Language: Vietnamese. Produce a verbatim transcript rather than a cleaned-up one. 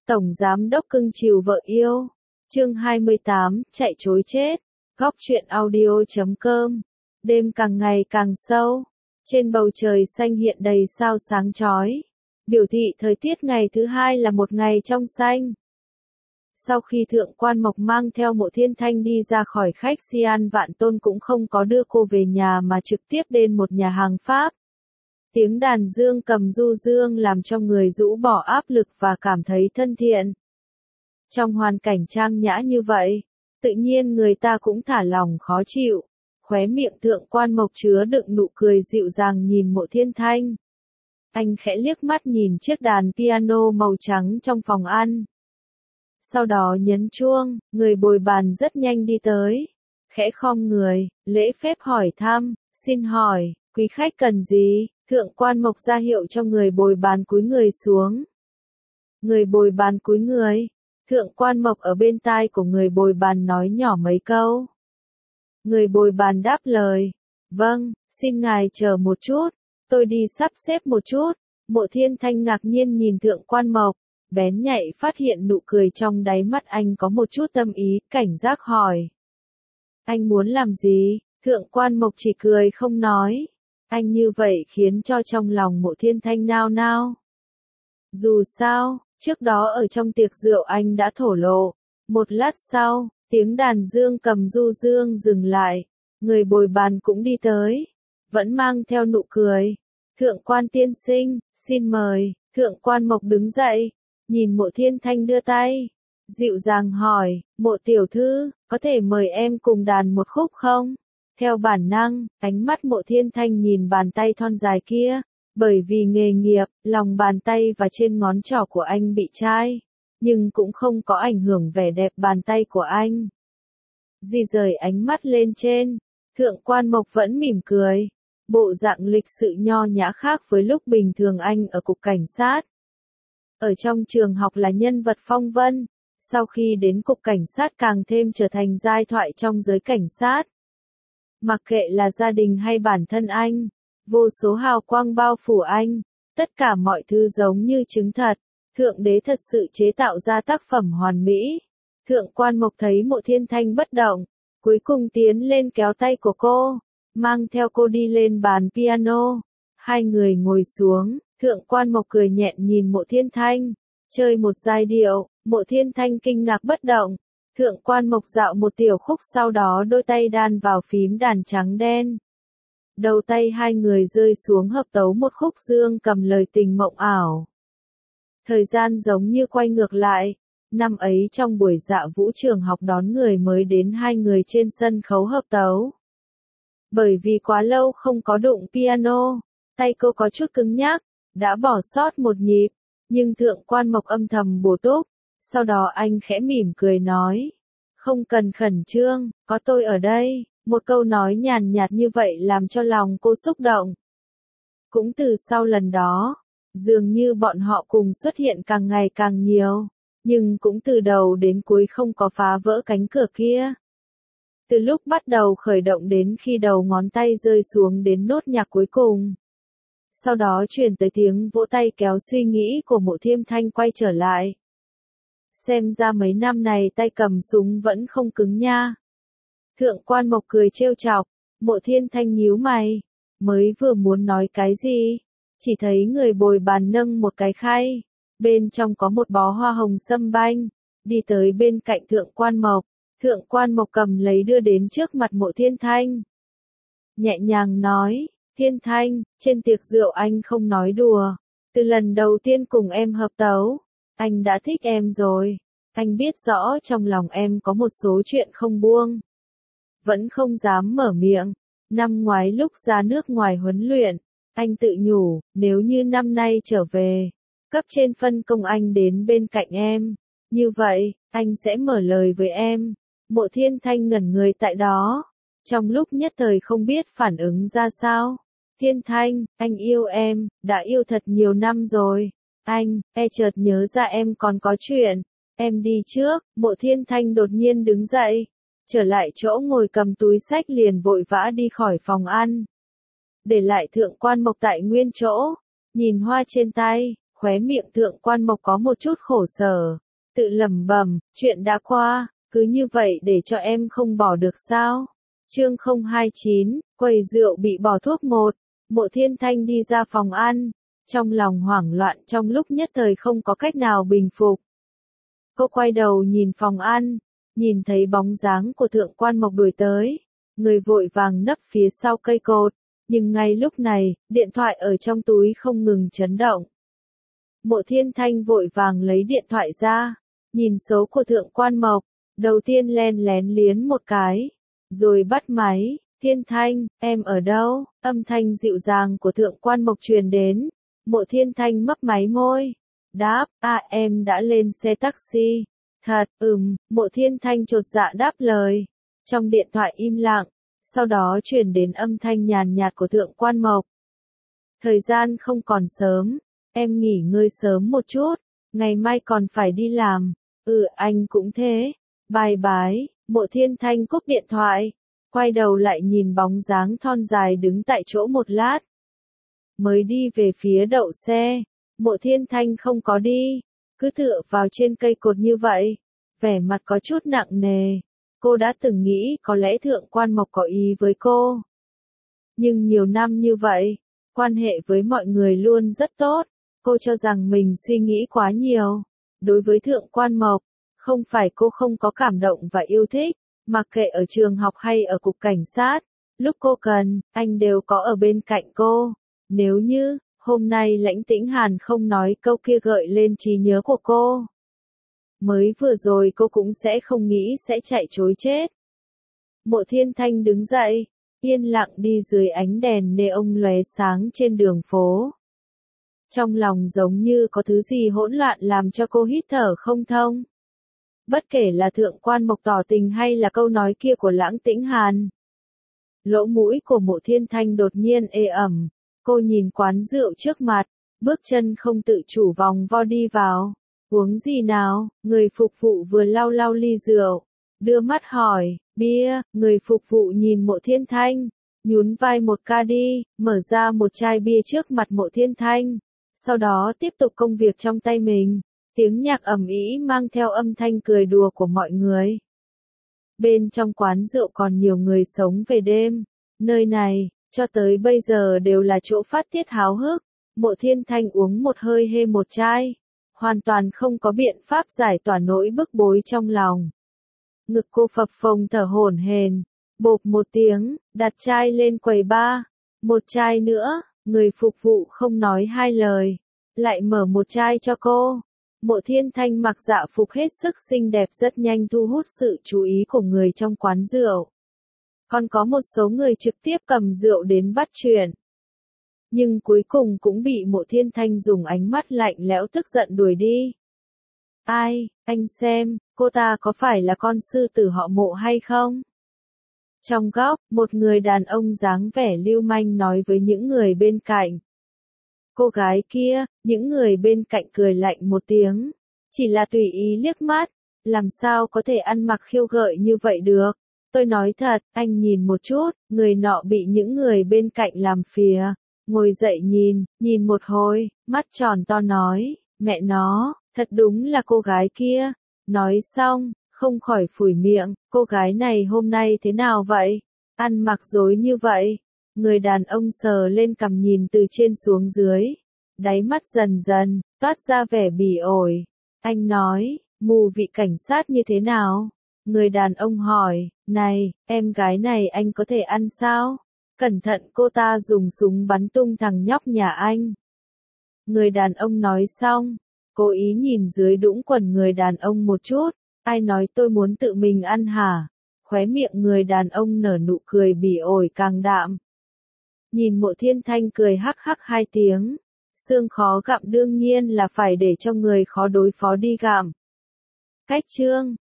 Tổng giám đốc cưng chiều vợ yêu. Chương hai mươi tám, chạy trối chết. Góc truyện audio chấm com. Đêm càng ngày càng sâu. Trên bầu trời xanh hiện đầy sao sáng chói. Biểu thị thời tiết ngày thứ hai là một ngày trong xanh. Sau khi Thượng Quan Mộc mang theo Mộ Thiên Thanh đi ra khỏi khách Sian Vạn Tôn cũng không có đưa cô về nhà mà trực tiếp đến một nhà hàng Pháp. Tiếng đàn dương cầm du dương làm cho người rũ bỏ áp lực và cảm thấy thân thiện. Trong hoàn cảnh trang nhã như vậy, tự nhiên người ta cũng thả lòng khó chịu. Khóe miệng Thượng Quan Mộc chứa đựng nụ cười dịu dàng nhìn Mộ Thiên Thanh. Anh khẽ liếc mắt nhìn chiếc đàn piano màu trắng trong phòng ăn. Sau đó nhấn chuông, người bồi bàn rất nhanh đi tới. Khẽ khom người, lễ phép hỏi thăm, xin hỏi, quý khách cần gì? Thượng Quan Mộc ra hiệu cho người bồi bàn cúi người xuống. Người bồi bàn cúi người. Thượng Quan Mộc ở bên tai của người bồi bàn nói nhỏ mấy câu. Người bồi bàn đáp lời. Vâng, xin ngài chờ một chút. Tôi đi sắp xếp một chút. Mộ Thiên Thanh ngạc nhiên nhìn Thượng Quan Mộc. Bén nhạy phát hiện nụ cười trong đáy mắt anh có một chút tâm ý, cảnh giác hỏi. Anh muốn làm gì? Thượng Quan Mộc chỉ cười không nói. Anh như vậy khiến cho trong lòng Mộ Thiên Thanh nao nao. Dù sao, trước đó ở trong tiệc rượu anh đã thổ lộ. Một lát sau, tiếng đàn dương cầm du dương dừng lại. Người bồi bàn cũng đi tới. Vẫn mang theo nụ cười. Thượng Quan tiên sinh, xin mời. Thượng Quan Mộc đứng dậy. Nhìn Mộ Thiên Thanh đưa tay. Dịu dàng hỏi, Mộ tiểu thư, có thể mời em cùng đàn một khúc không? Theo bản năng, ánh mắt Mộ Thiên Thanh nhìn bàn tay thon dài kia. Bởi vì nghề nghiệp, lòng bàn tay và trên ngón trỏ của anh bị chai. Nhưng cũng không có ảnh hưởng vẻ đẹp bàn tay của anh. Di rời ánh mắt lên trên. Thượng Quan Mộc vẫn mỉm cười. Bộ dạng lịch sự nho nhã khác với lúc bình thường anh ở cục cảnh sát. Ở trong trường học là nhân vật phong vân. Sau khi đến cục cảnh sát càng thêm trở thành giai thoại trong giới cảnh sát. Mặc kệ là gia đình hay bản thân anh, vô số hào quang bao phủ anh, tất cả mọi thứ giống như trứng thật, Thượng Đế thật sự chế tạo ra tác phẩm hoàn mỹ. Thượng Quan Mộc thấy Mộ Thiên Thanh bất động, cuối cùng tiến lên kéo tay của cô, mang theo cô đi lên bàn piano. Hai người ngồi xuống, Thượng Quan Mộc cười nhẹ nhìn Mộ Thiên Thanh, chơi một giai điệu, Mộ Thiên Thanh kinh ngạc bất động. Thượng Quan Mộc dạo một tiểu khúc sau đó đôi tay đan vào phím đàn trắng đen. Đầu tay hai người rơi xuống hợp tấu một khúc dương cầm lời tình mộng ảo. Thời gian giống như quay ngược lại. Năm ấy trong buổi dạ vũ trường học đón người mới đến hai người trên sân khấu hợp tấu. Bởi vì quá lâu không có đụng piano, tay cô có chút cứng nhắc, đã bỏ sót một nhịp. Nhưng Thượng Quan Mộc âm thầm bổ túc. Sau đó anh khẽ mỉm cười nói. Không cần khẩn trương, có tôi ở đây. Một câu nói nhàn nhạt như vậy làm cho lòng cô xúc động. Cũng từ sau lần đó, dường như bọn họ cùng xuất hiện càng ngày càng nhiều. Nhưng cũng từ đầu đến cuối không có phá vỡ cánh cửa kia. Từ lúc bắt đầu khởi động đến khi đầu ngón tay rơi xuống đến nốt nhạc cuối cùng. Sau đó truyền tới tiếng vỗ tay kéo suy nghĩ của Mộ Thiên Thanh quay trở lại. Xem ra mấy năm này tay cầm súng vẫn không cứng nha. Thượng Quan Mộc cười trêu chọc, Mộ Thiên Thanh nhíu mày, mới vừa muốn nói cái gì, chỉ thấy người bồi bàn nâng một cái khay, bên trong có một bó hoa hồng sâm banh, đi tới bên cạnh Thượng Quan Mộc, Thượng Quan Mộc cầm lấy đưa đến trước mặt Mộ Thiên Thanh. Nhẹ nhàng nói, Thiên Thanh, trên tiệc rượu anh không nói đùa, từ lần đầu tiên cùng em hợp tấu, anh đã thích em rồi, anh biết rõ trong lòng em có một số chuyện không buông. Vẫn không dám mở miệng. Năm ngoái lúc ra nước ngoài huấn luyện, anh tự nhủ, nếu như năm nay trở về, cấp trên phân công anh đến bên cạnh em, như vậy, anh sẽ mở lời với em. Mộ Thiên Thanh ngẩn người tại đó, trong lúc nhất thời không biết phản ứng ra sao. Thiên Thanh, anh yêu em, đã yêu thật nhiều năm rồi. Anh, e chợt nhớ ra em còn có chuyện. Em đi trước. Mộ Thiên Thanh đột nhiên đứng dậy. Trở lại chỗ ngồi cầm túi xách liền vội vã đi khỏi phòng ăn. Để lại Thượng Quan Mộc tại nguyên chỗ. Nhìn hoa trên tay, Khóe miệng Thượng Quan Mộc có một chút khổ sở, tự lẩm bẩm, chuyện đã qua, cứ như vậy để cho em không bỏ được sao? Chương không hai chín, quầy rượu bị bỏ thuốc một, Mộ Thiên Thanh đi ra phòng ăn, trong lòng hoảng loạn trong lúc nhất thời không có cách nào bình phục. Cô quay đầu nhìn phòng ăn, nhìn thấy bóng dáng của Thượng Quan Mộc đuổi tới, người vội vàng nấp phía sau cây cột, nhưng ngay lúc này, điện thoại ở trong túi không ngừng chấn động. Mộ Thiên Thanh vội vàng lấy điện thoại ra, nhìn số của Thượng Quan Mộc, đầu tiên len lén liến một cái, rồi bắt máy. Thiên Thanh, em ở đâu? Âm thanh dịu dàng của Thượng Quan Mộc truyền đến. Mộ Thiên Thanh mấp máy môi, đáp, à em đã lên xe taxi. Thật, ừm, Mộ Thiên Thanh chột dạ đáp lời. Trong điện thoại im lặng, sau đó truyền đến âm thanh nhàn nhạt của Thượng Quan Mộc. Thời gian không còn sớm, em nghỉ ngơi sớm một chút, ngày mai còn phải đi làm. Ừ, anh cũng thế. Bye bye. Mộ Thiên Thanh cúp điện thoại, quay đầu lại nhìn bóng dáng thon dài đứng tại chỗ một lát. Mới đi về phía đậu xe, Mộ Thiên Thanh không có đi, cứ tựa vào trên cây cột như vậy, vẻ mặt có chút nặng nề. Cô đã từng nghĩ có lẽ Thượng Quan Mộc có ý với cô. Nhưng nhiều năm như vậy, quan hệ với mọi người luôn rất tốt, cô cho rằng mình suy nghĩ quá nhiều. Đối với Thượng Quan Mộc, không phải cô không có cảm động và yêu thích, mặc kệ ở trường học hay ở cục cảnh sát, lúc cô cần, anh đều có ở bên cạnh cô. Nếu như, hôm nay Lãnh Tĩnh Hàn không nói câu kia gợi lên trí nhớ của cô, mới vừa rồi cô cũng sẽ không nghĩ sẽ chạy trối chết. Mộ Thiên Thanh đứng dậy, yên lặng đi dưới ánh đèn neon lóe sáng trên đường phố. Trong lòng giống như có thứ gì hỗn loạn làm cho cô hít thở không thông. Bất kể là Thượng Quan Mộc tỏ tình hay là câu nói kia của Lãnh Tĩnh Hàn. Lỗ mũi của Mộ Thiên Thanh đột nhiên ê ẩm, cô nhìn quán rượu trước mặt, bước chân không tự chủ vòng vo đi vào. Uống gì nào? Người phục vụ vừa lau lau ly rượu, đưa mắt hỏi, bia. Người phục vụ nhìn Mộ Thiên Thanh, nhún vai một ca đi, mở ra một chai bia trước mặt Mộ Thiên Thanh, sau đó tiếp tục công việc trong tay mình. Tiếng nhạc ầm ĩ mang theo âm thanh cười đùa của mọi người. Bên trong quán rượu còn nhiều người sống về đêm, nơi này, cho tới bây giờ đều là chỗ phát tiết háo hức. Mộ Thiên Thanh uống một hơi hê một chai, hoàn toàn không có biện pháp giải tỏa nỗi bức bối trong lòng. Ngực cô phập phồng thở hổn hển, bộp một tiếng, đặt chai lên quầy bar. Một chai nữa, người phục vụ không nói hai lời, lại mở một chai cho cô. Mộ Thiên Thanh mặc dạ phục hết sức xinh đẹp rất nhanh thu hút sự chú ý của người trong quán rượu. Còn có một số người trực tiếp cầm rượu đến bắt chuyện. Nhưng cuối cùng cũng bị Mộ Thiên Thanh dùng ánh mắt lạnh lẽo tức giận đuổi đi. Ai, anh xem, cô ta có phải là con sư tử họ Mộ hay không? Trong góc, một người đàn ông dáng vẻ lưu manh nói với những người bên cạnh. Cô gái kia, những người bên cạnh cười lạnh một tiếng, chỉ là tùy ý liếc mắt, làm sao có thể ăn mặc khiêu gợi như vậy được. Tôi nói thật, anh nhìn một chút, người nọ bị những người bên cạnh làm phìa, ngồi dậy nhìn, nhìn một hồi, mắt tròn to nói, mẹ nó, thật đúng là cô gái kia. Nói xong, không khỏi phủi miệng, cô gái này hôm nay thế nào vậy? Ăn mặc rối như vậy. Người đàn ông sờ lên cằm nhìn từ trên xuống dưới, đáy mắt dần dần toát ra vẻ bỉ ổi. Anh nói, mù vị cảnh sát như thế nào? Người đàn ông hỏi, này, em gái này anh có thể ăn sao? Cẩn thận cô ta dùng súng bắn tung thằng nhóc nhà anh. Người đàn ông nói xong, cố ý nhìn dưới đũng quần người đàn ông một chút, ai nói tôi muốn tự mình ăn hả? Khóe miệng người đàn ông nở nụ cười bỉ ổi càng đạm. Nhìn Mộ Thiên Thanh cười hắc hắc hai tiếng, xương khó gặm đương nhiên là phải để cho người khó đối phó đi gặm. Cách chương